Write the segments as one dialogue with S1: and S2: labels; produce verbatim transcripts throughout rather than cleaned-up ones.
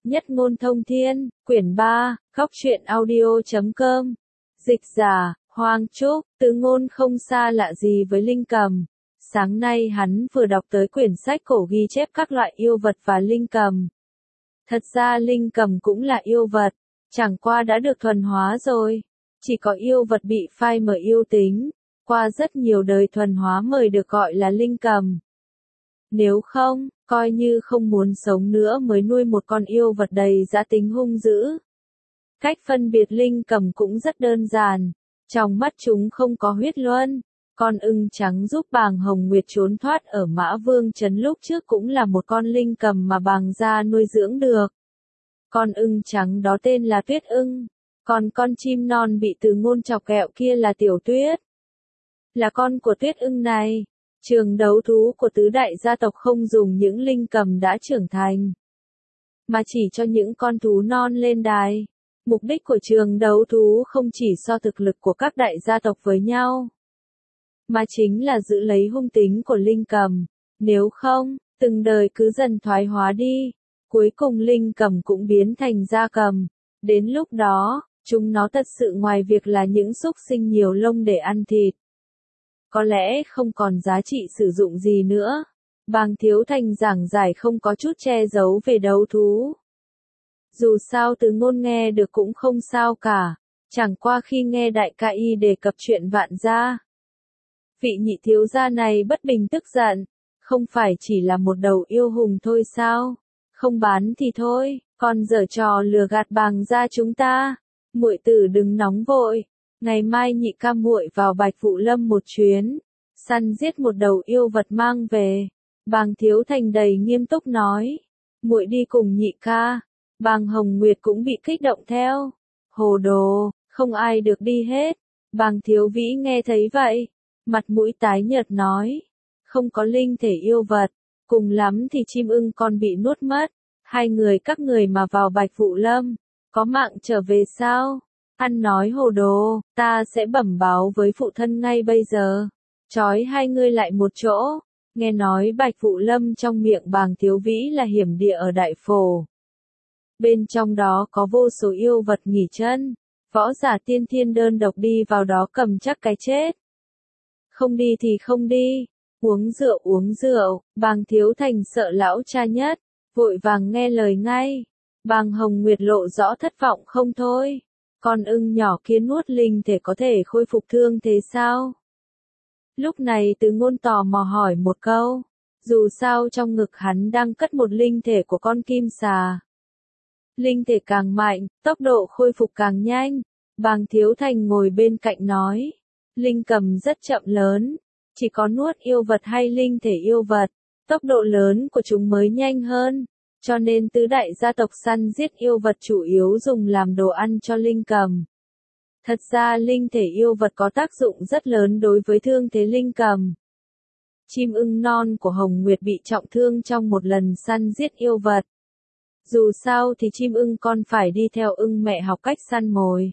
S1: Nhất ngôn thông thiên, quyển ba, góc truyện audio chấm com. Dịch giả, Hoàng Trúc, Từ Ngôn không xa lạ gì với Linh Cầm. Sáng nay hắn vừa đọc tới quyển sách cổ ghi chép các loại yêu vật và linh cầm. Thật ra linh cầm cũng là yêu vật, chẳng qua đã được thuần hóa rồi. Chỉ có yêu vật bị phai mờ yêu tính, qua rất nhiều đời thuần hóa mới được gọi là linh cầm. Nếu không, coi như không muốn sống nữa mới nuôi một con yêu vật đầy dã tính hung dữ. Cách phân biệt linh cầm cũng rất đơn giản, trong mắt chúng không có huyết luân. Con ưng trắng giúp Bàng Hồng Nguyệt trốn thoát ở Mã Vương Trấn lúc trước cũng là một con linh cầm mà Bàng gia nuôi dưỡng được. Con ưng trắng đó tên là Tuyết ưng, còn con chim non bị Từ Ngôn chọc ghẹo kia là Tiểu Tuyết. Là con của Tuyết ưng này, trường đấu thú của tứ đại gia tộc không dùng những linh cầm đã trưởng thành, mà chỉ cho những con thú non lên đài. Mục đích của trường đấu thú không chỉ so thực lực của các đại gia tộc với nhau, mà chính là giữ lấy hung tính của linh cầm. Nếu không, từng đời cứ dần thoái hóa đi, cuối cùng linh cầm cũng biến thành gia cầm. Đến lúc đó, chúng nó thật sự ngoài việc là những súc sinh nhiều lông để ăn thịt, có lẽ không còn giá trị sử dụng gì nữa. Bàng Thiếu Thành giảng giải không có chút che giấu về đấu thú. Dù sao Từ Ngôn nghe được cũng không sao cả, chẳng qua khi nghe đại ca y đề cập chuyện Vạn gia, vị nhị thiếu gia này bất bình tức giận, không phải chỉ là một đầu yêu hùng thôi sao? Không bán thì thôi, còn giở trò lừa gạt Bàng gia chúng ta. Muội tử đừng nóng vội, ngày mai nhị ca muội vào Bạch Phụ Lâm một chuyến, săn giết một đầu yêu vật mang về. Bàng Thiếu Thành đầy nghiêm túc nói, muội đi cùng nhị ca. Bàng Hồng Nguyệt cũng bị kích động theo. Hồ đồ, không ai được đi hết. Bàng Thiếu Vĩ nghe thấy vậy, mặt mũi tái nhợt nói, không có linh thể yêu vật, cùng lắm thì chim ưng con bị nuốt mất. Hai người các người mà vào Bạch Phụ Lâm, có mạng trở về sao? Ăn nói hồ đồ, ta sẽ bẩm báo với phụ thân ngay bây giờ, trói hai ngươi lại một chỗ. Nghe nói Bạch Phụ Lâm trong miệng Bàng Thiếu Vĩ là hiểm địa ở Đại Phổ. Bên trong đó có vô số yêu vật nghỉ chân, võ giả tiên thiên đơn độc đi vào đó cầm chắc cái chết. Không đi thì không đi, uống rượu uống rượu. Bàng Thiếu Thành sợ lão cha nhất, vội vàng nghe lời ngay. Bàng Hồng Nguyệt lộ rõ thất vọng không thôi. Con ưng nhỏ kia nuốt linh thể có thể khôi phục thương thế sao? Lúc này Từ Ngôn tò mò hỏi một câu, dù sao trong ngực hắn đang cất một linh thể của con kim xà. Linh thể càng mạnh, tốc độ khôi phục càng nhanh. Bàng Thiếu Thành ngồi bên cạnh nói, linh cầm rất chậm lớn, chỉ có nuốt yêu vật hay linh thể yêu vật, tốc độ lớn của chúng mới nhanh hơn, cho nên tứ đại gia tộc săn giết yêu vật chủ yếu dùng làm đồ ăn cho linh cầm. Thật ra linh thể yêu vật có tác dụng rất lớn đối với thương thế linh cầm. Chim ưng non của Hồng Nguyệt bị trọng thương trong một lần săn giết yêu vật. Dù sao thì chim ưng con phải đi theo ưng mẹ học cách săn mồi,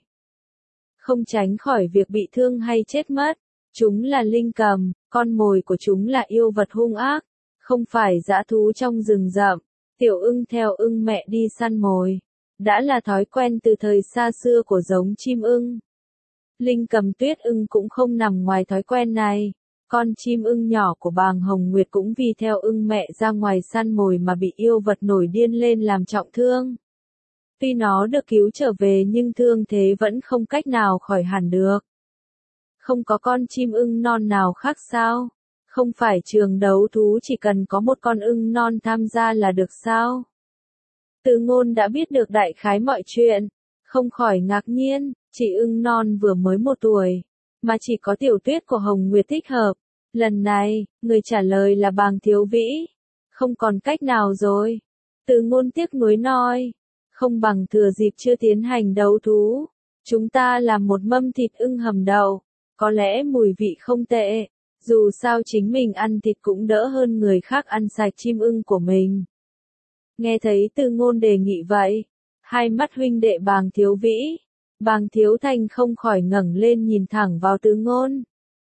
S1: không tránh khỏi việc bị thương hay chết mất. Chúng là linh cầm, con mồi của chúng là yêu vật hung ác, không phải dã thú trong rừng rậm. Tiểu ưng theo ưng mẹ đi săn mồi, đã là thói quen từ thời xa xưa của giống chim ưng. Linh cầm Tuyết ưng cũng không nằm ngoài thói quen này. Con chim ưng nhỏ của Bàng Hồng Nguyệt cũng vì theo ưng mẹ ra ngoài săn mồi mà bị yêu vật nổi điên lên làm trọng thương. Tuy nó được cứu trở về nhưng thương thế vẫn không cách nào khỏi hẳn được. Không có con chim ưng non nào khác sao? Không phải trường đấu thú chỉ cần có một con ưng non tham gia là được sao? Từ Ngôn đã biết được đại khái mọi chuyện, không khỏi ngạc nhiên, chỉ ưng non vừa mới một tuổi, mà chỉ có Tiểu Tuyết của Hồng Nguyệt thích hợp. Lần này, người trả lời là Bàng Thiếu Vĩ. Không còn cách nào rồi. Từ Ngôn tiếc nuối nói, không bằng thừa dịp chưa tiến hành đấu thú, chúng ta làm một mâm thịt ưng hầm đậu, có lẽ mùi vị không tệ. Dù sao chính mình ăn thịt cũng đỡ hơn người khác ăn sạch chim ưng của mình. Nghe thấy Từ Ngôn đề nghị vậy, hai mắt huynh đệ Bàng Thiếu Vĩ, Bàng Thiếu Thành không khỏi ngẩng lên nhìn thẳng vào Từ Ngôn.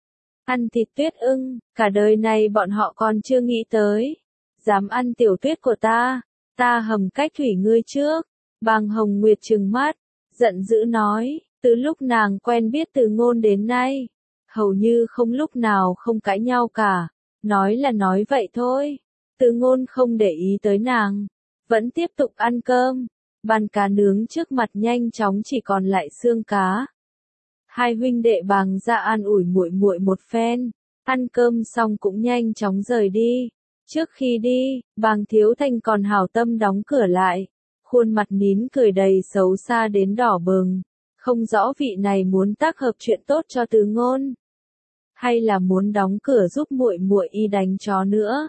S1: Ăn thịt Tuyết ưng, cả đời này bọn họ còn chưa nghĩ tới. Dám ăn Tiểu Tuyết của ta, Ta hầm cách thủy ngươi trước. Bàng Hồng Nguyệt trừng mắt, giận dữ nói, từ lúc nàng quen biết Từ Ngôn đến nay, hầu như không lúc nào không cãi nhau cả, nói là nói vậy thôi. Từ Ngôn không để ý tới nàng, vẫn tiếp tục ăn cơm, bàn cá nướng trước mặt nhanh chóng chỉ còn lại xương cá. Hai huynh đệ Bàng gia an ủi muội muội một phen, ăn cơm xong cũng nhanh chóng rời đi. Trước khi đi, Bàng Thiếu Thanh còn hảo tâm đóng cửa lại, khuôn mặt nín cười đầy xấu xa đến đỏ bừng, không rõ vị này muốn tác hợp chuyện tốt cho Từ Ngôn, hay là muốn đóng cửa giúp muội muội y đánh chó nữa.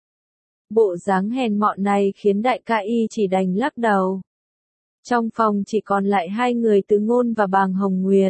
S1: Bộ dáng hèn mọn này khiến đại ca y chỉ đành lắc đầu. Trong phòng chỉ còn lại hai người Từ Ngôn và Bàng Hồng Nguyệt.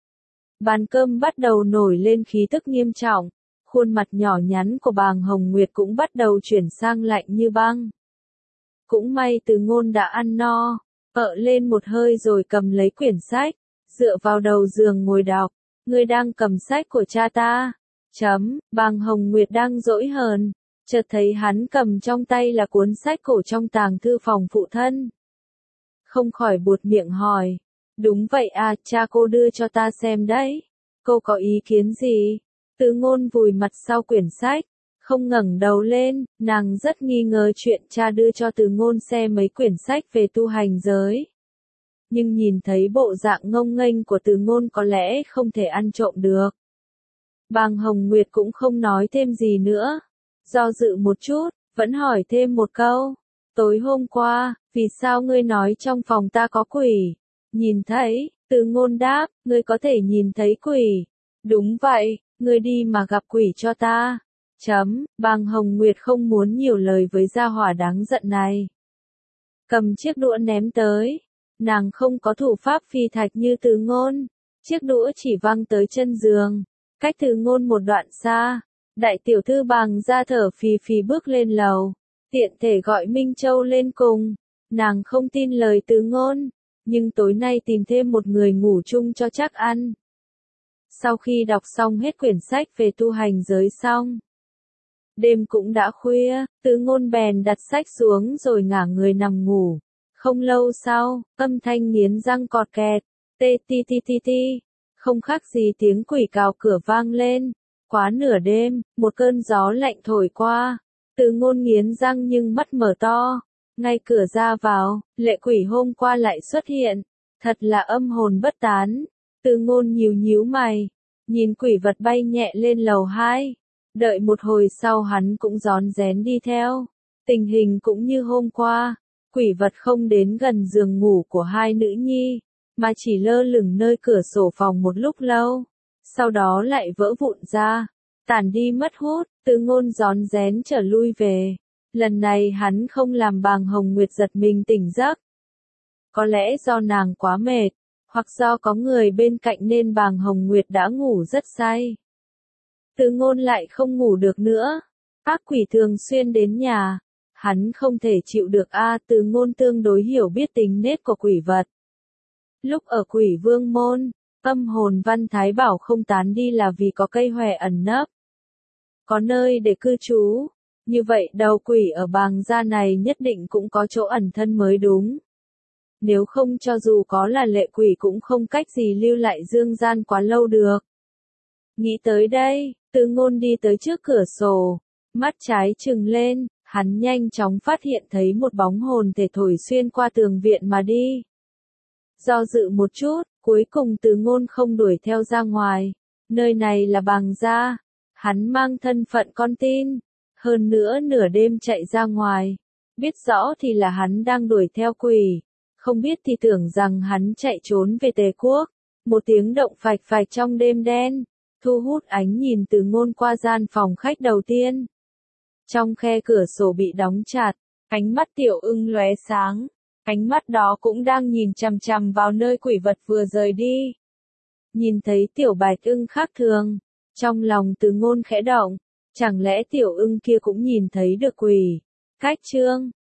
S1: Bàn cơm bắt đầu nổi lên khí tức nghiêm trọng, khuôn mặt nhỏ nhắn của Bàng Hồng Nguyệt cũng bắt đầu chuyển sang lạnh như băng. Cũng may Từ Ngôn đã ăn no, ợ lên một hơi rồi cầm lấy quyển sách, dựa vào đầu giường ngồi đọc. Ngươi đang cầm sách của cha ta. Chấm, Bàng Hồng Nguyệt đang dỗi hờn, chợt thấy hắn cầm trong tay là cuốn sách cổ trong tàng thư phòng phụ thân. Không khỏi buột miệng hỏi, đúng vậy à, cha cô đưa cho ta xem đấy. Cô có ý kiến gì? Từ Ngôn vùi mặt sau quyển sách, không ngẩng đầu lên, nàng rất nghi ngờ chuyện cha đưa cho Từ Ngôn xem mấy quyển sách về tu hành giới. Nhưng nhìn thấy bộ dạng ngông nghênh của Từ Ngôn có lẽ không thể ăn trộm được. Bàng Hồng Nguyệt cũng không nói thêm gì nữa, do dự một chút, vẫn hỏi thêm một câu. Tối hôm qua, vì sao ngươi nói trong phòng ta có quỷ? Nhìn thấy, Từ Ngôn đáp, ngươi có thể nhìn thấy quỷ. Đúng vậy, ngươi đi mà gặp quỷ cho ta. Chấm, Bàng Hồng Nguyệt không muốn nhiều lời với gia hỏa đáng giận này. Cầm chiếc đũa ném tới. Nàng không có thủ pháp phi thạch như Từ Ngôn. Chiếc đũa chỉ văng tới chân giường, cách Từ Ngôn một đoạn xa. Đại tiểu thư Bàng gia thở phì phì bước lên lầu, tiện thể gọi Minh Châu lên cùng. Nàng không tin lời Từ Ngôn, nhưng tối nay tìm thêm một người ngủ chung cho chắc ăn. Sau khi đọc xong hết quyển sách về tu hành giới xong, đêm cũng đã khuya, Từ Ngôn bèn đặt sách xuống rồi ngả người nằm ngủ. Không lâu sau, âm thanh nghiến răng cọt kẹt, tê ti ti ti ti, không khác gì tiếng quỷ cào cửa vang lên. Quá nửa đêm, một cơn gió lạnh thổi qua, Từ Ngôn nghiến răng nhưng mắt mở to, ngay cửa ra vào, lệ quỷ hôm qua lại xuất hiện, thật là âm hồn bất tán. Từ Ngôn nhíu nhíu mày, nhìn quỷ vật bay nhẹ lên lầu hai, đợi một hồi sau hắn cũng rón rén đi theo. Tình hình cũng như hôm qua, quỷ vật không đến gần giường ngủ của hai nữ nhi, mà chỉ lơ lửng nơi cửa sổ phòng một lúc lâu, sau đó lại vỡ vụn ra, tản đi mất hút. Từ Ngôn rón rén trở lui về. Lần này hắn không làm Bàng Hồng Nguyệt giật mình tỉnh giấc. Có lẽ do nàng quá mệt, hoặc do có người bên cạnh nên Bàng Hồng Nguyệt đã ngủ rất say. Từ Ngôn lại không ngủ được nữa. Ác quỷ thường xuyên đến nhà. Hắn không thể chịu được a à, Từ Ngôn tương đối hiểu biết tính nết của quỷ vật. Lúc ở Quỷ Vương Môn, âm hồn Văn Thái bảo không tán đi là vì có cây hòe ẩn nấp, có nơi để cư trú. Như vậy đầu quỷ ở Bàng gia này nhất định cũng có chỗ ẩn thân mới đúng. Nếu không cho dù có là lệ quỷ cũng không cách gì lưu lại dương gian quá lâu được. Nghĩ tới đây, Từ Ngôn đi tới trước cửa sổ, mắt trái trừng lên, hắn nhanh chóng phát hiện thấy một bóng hồn thể thổi xuyên qua tường viện mà đi. Do dự một chút, cuối cùng Từ Ngôn không đuổi theo ra ngoài. Nơi này là Bàng gia, hắn mang thân phận con tin, hơn nữa nửa đêm chạy ra ngoài, biết rõ thì là hắn đang đuổi theo quỷ, không biết thì tưởng rằng hắn chạy trốn về Tề Quốc. Một tiếng động phạch phạch trong đêm đen, thu hút ánh nhìn Từ Ngôn qua gian phòng khách đầu tiên. Trong khe cửa sổ bị đóng chặt, ánh mắt Tiểu Ưng lóe sáng, ánh mắt đó cũng đang nhìn chằm chằm vào nơi quỷ vật vừa rời đi. Nhìn thấy Tiểu Bạch Ưng khác thường, trong lòng Từ Ngôn khẽ động, chẳng lẽ Tiểu Ưng kia cũng nhìn thấy được quỷ? Cách chương